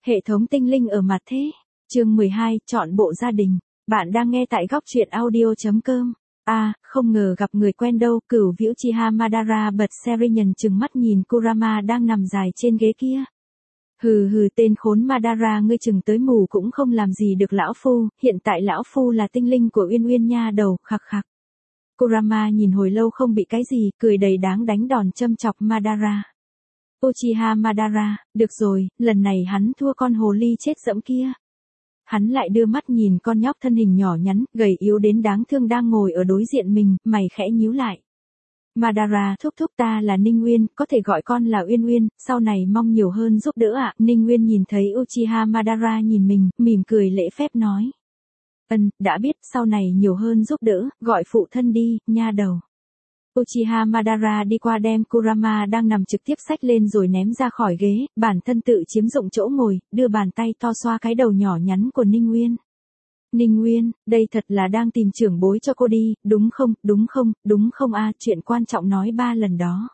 Hệ thống tinh linh ở mặt thế. Chương 12, chọn bộ gia đình. Bạn đang nghe tại góc truyện audio.com. Không ngờ gặp người quen đâu. Cửu Viễu Uchiha Madara bật Serian trừng mắt nhìn Kurama đang nằm dài trên ghế kia. Hừ, tên khốn Madara, ngươi chừng tới mù cũng không làm gì được lão phu, hiện tại lão phu là tinh linh của Uyên Uyên nha đầu, khặc khặc. Kurama nhìn hồi lâu không bị cái gì, cười đầy đáng đánh đòn châm chọc Madara. Uchiha Madara, được rồi, lần này hắn thua con hồ ly chết dẫm kia. Hắn lại đưa mắt nhìn con nhóc thân hình nhỏ nhắn, gầy yếu đến đáng thương đang ngồi ở đối diện mình, mày khẽ nhíu lại. Madara thúc thúc, ta là Ninh Nguyên, có thể gọi con là Uyên Uyên, sau này mong nhiều hơn giúp đỡ ạ. Ninh Nguyên nhìn thấy Uchiha Madara nhìn mình, mỉm cười lễ phép nói. Đã biết, sau này nhiều hơn giúp đỡ, gọi phụ thân đi, nha đầu. Uchiha Madara đi qua đem Kurama đang nằm trực tiếp xách lên rồi ném ra khỏi ghế, bản thân tự chiếm dụng chỗ ngồi, đưa bàn tay to xoa cái đầu nhỏ nhắn của Ninh Nguyên. Ninh Nguyên, đây thật là đang tìm trưởng bối cho cô đi, đúng không chuyện quan trọng nói 3 lần đó.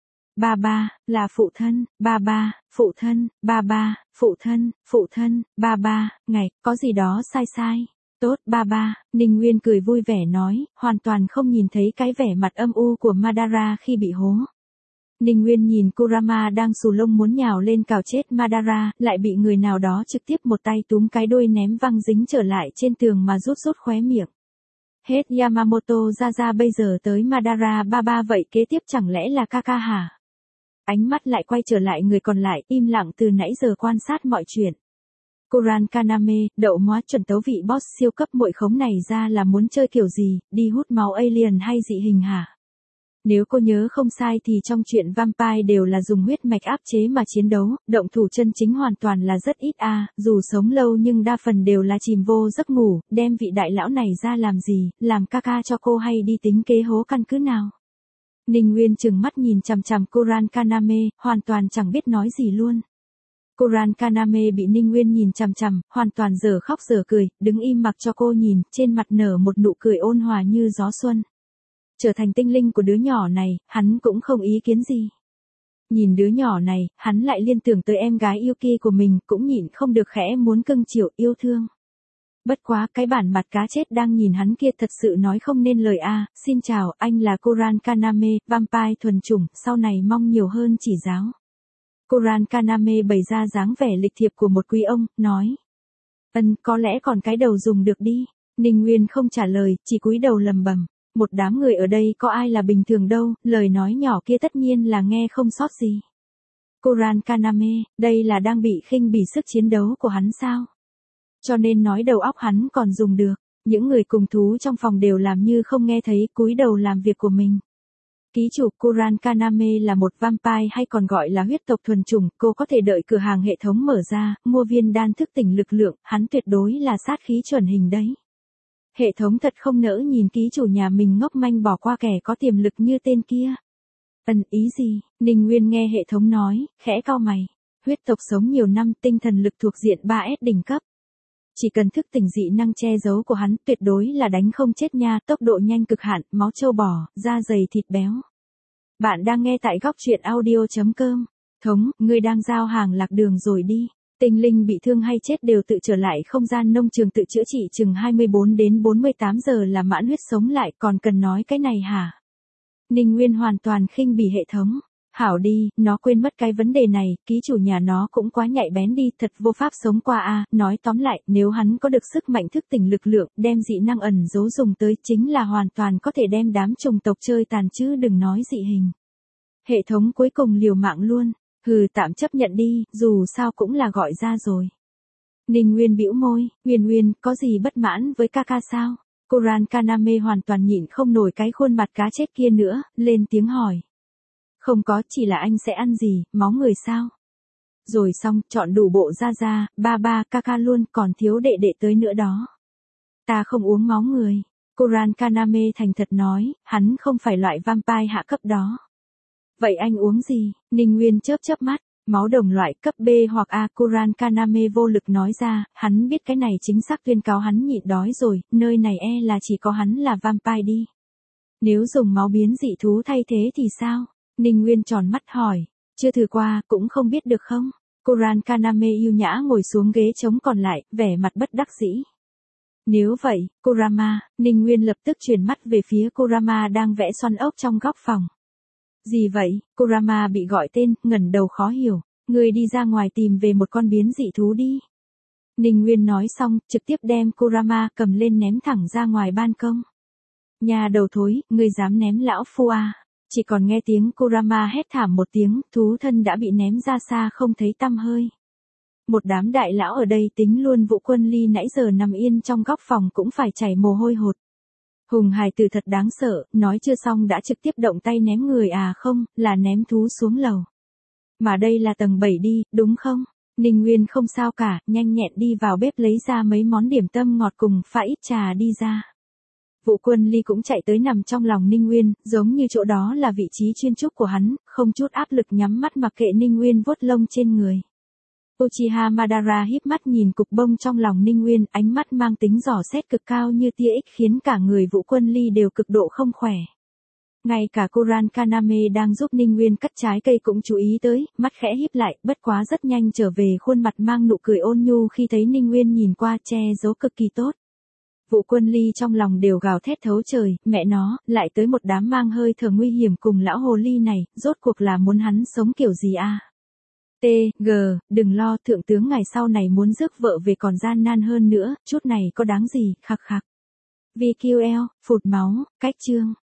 Ba, là phụ thân, ba, phụ thân, ba, phụ thân, ba, ngày, có gì đó sai. Tốt, ba, Ninh Nguyên cười vui vẻ nói, hoàn toàn không nhìn thấy cái vẻ mặt âm u của Madara khi bị hố. Ninh Nguyên nhìn Kurama đang xù lông muốn nhào lên cào chết Madara, lại bị người nào đó trực tiếp một tay túm cái đuôi ném văng dính trở lại trên tường mà rút khóe miệng. Hết Yamamoto ra bây giờ tới Madara ba, vậy kế tiếp chẳng lẽ là Kaka hả? Ánh mắt lại quay trở lại người còn lại, im lặng từ nãy giờ quan sát mọi chuyện. Kuran Kaname, đậu móa chuẩn tấu vị boss siêu cấp muội khống này ra là muốn chơi kiểu gì, đi hút máu alien hay dị hình hả? Nếu cô nhớ không sai thì trong chuyện Vampire đều là dùng huyết mạch áp chế mà chiến đấu, động thủ chân chính hoàn toàn là rất ít dù sống lâu nhưng đa phần đều là chìm vô giấc ngủ, đem vị đại lão này ra làm gì, làm Kaka cho cô hay đi tính kế hố căn cứ nào? Ninh Nguyên trừng mắt nhìn chằm chằm Kuran Kaname, hoàn toàn chẳng biết nói gì luôn. Kuran Kaname bị Ninh Nguyên nhìn chằm chằm, hoàn toàn dở khóc dở cười, đứng im mặc cho cô nhìn, trên mặt nở một nụ cười ôn hòa như gió xuân. Trở thành tinh linh của đứa nhỏ này, hắn cũng không ý kiến gì. Nhìn đứa nhỏ này, hắn lại liên tưởng tới em gái Yuki của mình, cũng nhịn không được khẽ muốn cưng chiều yêu thương. Bất quá, cái bản mặt cá chết đang nhìn hắn kia thật sự nói không nên lời xin chào, anh là Kuran Kaname, vampire thuần chủng, sau này mong nhiều hơn chỉ giáo. Kuran Kaname bày ra dáng vẻ lịch thiệp của một quý ông, nói. Có lẽ còn cái đầu dùng được đi. Ninh Nguyên không trả lời, chỉ cúi đầu lầm bầm. Một đám người ở đây có ai là bình thường đâu, lời nói nhỏ kia tất nhiên là nghe không sót gì. Kuran Kaname, đây là đang bị khinh bỉ sức chiến đấu của hắn sao? Cho nên nói đầu óc hắn còn dùng được. Những người cùng thú trong phòng đều làm như không nghe thấy, cúi đầu làm việc của mình. Ký chủ Kuran Kaname là một vampire hay còn gọi là huyết tộc thuần chủng, cô có thể đợi cửa hàng hệ thống mở ra, mua viên đan thức tỉnh lực lượng, hắn tuyệt đối là sát khí chuẩn hình đấy. Hệ thống thật không nỡ nhìn ký chủ nhà mình ngốc manh bỏ qua kẻ có tiềm lực như tên kia. Ý gì? Ninh Nguyên nghe hệ thống nói, khẽ cau mày. Huyết tộc sống nhiều năm, tinh thần lực thuộc diện 3S đỉnh cấp. Chỉ cần thức tỉnh dị năng che giấu của hắn, tuyệt đối là đánh không chết nha, tốc độ nhanh cực hạn, máu trâu bò, da dày thịt béo. Bạn đang nghe tại góc truyện audio.com. Thống, ngươi đang giao hàng lạc đường rồi đi. Tinh linh bị thương hay chết đều tự trở lại không gian nông trường tự chữa trị chừng 24 đến 48 giờ là mãn huyết sống lại, còn cần nói cái này hả? Ninh Nguyên hoàn toàn khinh bỉ hệ thống. Hảo đi, nó quên mất cái vấn đề này, ký chủ nhà nó cũng quá nhạy bén đi, thật vô pháp sống qua nói tóm lại, nếu hắn có được sức mạnh thức tỉnh lực lượng, đem dị năng ẩn giấu dùng tới, chính là hoàn toàn có thể đem đám chủng tộc chơi tàn chứ đừng nói dị hình. Hệ thống cuối cùng liều mạng luôn, tạm chấp nhận đi, dù sao cũng là gọi ra rồi. Ninh Nguyên bĩu môi, Nguyên, có gì bất mãn với Kaka sao? Kuran Kaname hoàn toàn nhịn không nổi cái khuôn mặt cá chết kia nữa, lên tiếng hỏi. Không có, chỉ là anh sẽ ăn gì, máu người sao? Rồi xong, chọn đủ bộ ra, ba, Kaka luôn, còn thiếu đệ tới nữa đó. Ta không uống máu người. Kuran Kaname thành thật nói, hắn không phải loại vampire hạ cấp đó. Vậy anh uống gì? Ninh Nguyên chớp mắt, máu đồng loại cấp B hoặc A. Kuran Kaname vô lực nói ra, hắn biết cái này chính xác tuyên cáo hắn nhịn đói rồi, nơi này là chỉ có hắn là vampire đi. Nếu dùng máu biến dị thú thay thế thì sao? Ninh Nguyên tròn mắt hỏi, chưa thử qua, cũng không biết được không? Kuran Kaname yêu nhã ngồi xuống ghế trống còn lại, vẻ mặt bất đắc dĩ. Nếu vậy, Kurama, Ninh Nguyên lập tức chuyển mắt về phía Kurama đang vẽ xoăn ốc trong góc phòng. Gì vậy? Kurama bị gọi tên, ngẩng đầu khó hiểu. Người đi ra ngoài tìm về một con biến dị thú đi. Ninh Nguyên nói xong, trực tiếp đem Kurama cầm lên ném thẳng ra ngoài ban công. Nhà đầu thối, ngươi dám ném lão phu à? Chỉ còn nghe tiếng Kurama hét thảm một tiếng, thú thân đã bị ném ra xa không thấy tăm hơi. Một đám đại lão ở đây tính luôn Vũ Quân Ly nãy giờ nằm yên trong góc phòng cũng phải chảy mồ hôi hột. Hùng hài tử thật đáng sợ, nói chưa xong đã trực tiếp động tay ném người à không, là ném thú xuống lầu. Mà đây là tầng 7 đi, đúng không? Ninh Nguyên không sao cả, nhanh nhẹn đi vào bếp lấy ra mấy món điểm tâm ngọt cùng pha ít trà đi ra. Vũ Quân Ly cũng chạy tới nằm trong lòng Ninh Nguyên, giống như chỗ đó là vị trí chuyên trúc của hắn, không chút áp lực nhắm mắt mặc kệ Ninh Nguyên vuốt lông trên người. Uchiha Madara híp mắt nhìn cục bông trong lòng Ninh Nguyên, ánh mắt mang tính dò xét cực cao như tia ích khiến cả người Vũ Quân Ly đều cực độ không khỏe. Ngay cả Kuran Kaname đang giúp Ninh Nguyên cắt trái cây cũng chú ý tới, mắt khẽ híp lại, bất quá rất nhanh trở về khuôn mặt mang nụ cười ôn nhu khi thấy Ninh Nguyên nhìn qua che giấu cực kỳ tốt. Vũ Quân Ly trong lòng đều gào thét thấu trời, mẹ nó, lại tới một đám mang hơi thở nguy hiểm cùng lão hồ ly này, rốt cuộc là muốn hắn sống kiểu gì à? Đừng lo, thượng tướng ngày sau này muốn rước vợ về còn gian nan hơn nữa, chút này có đáng gì, khắc khắc. VQL, phụt máu, cách chương.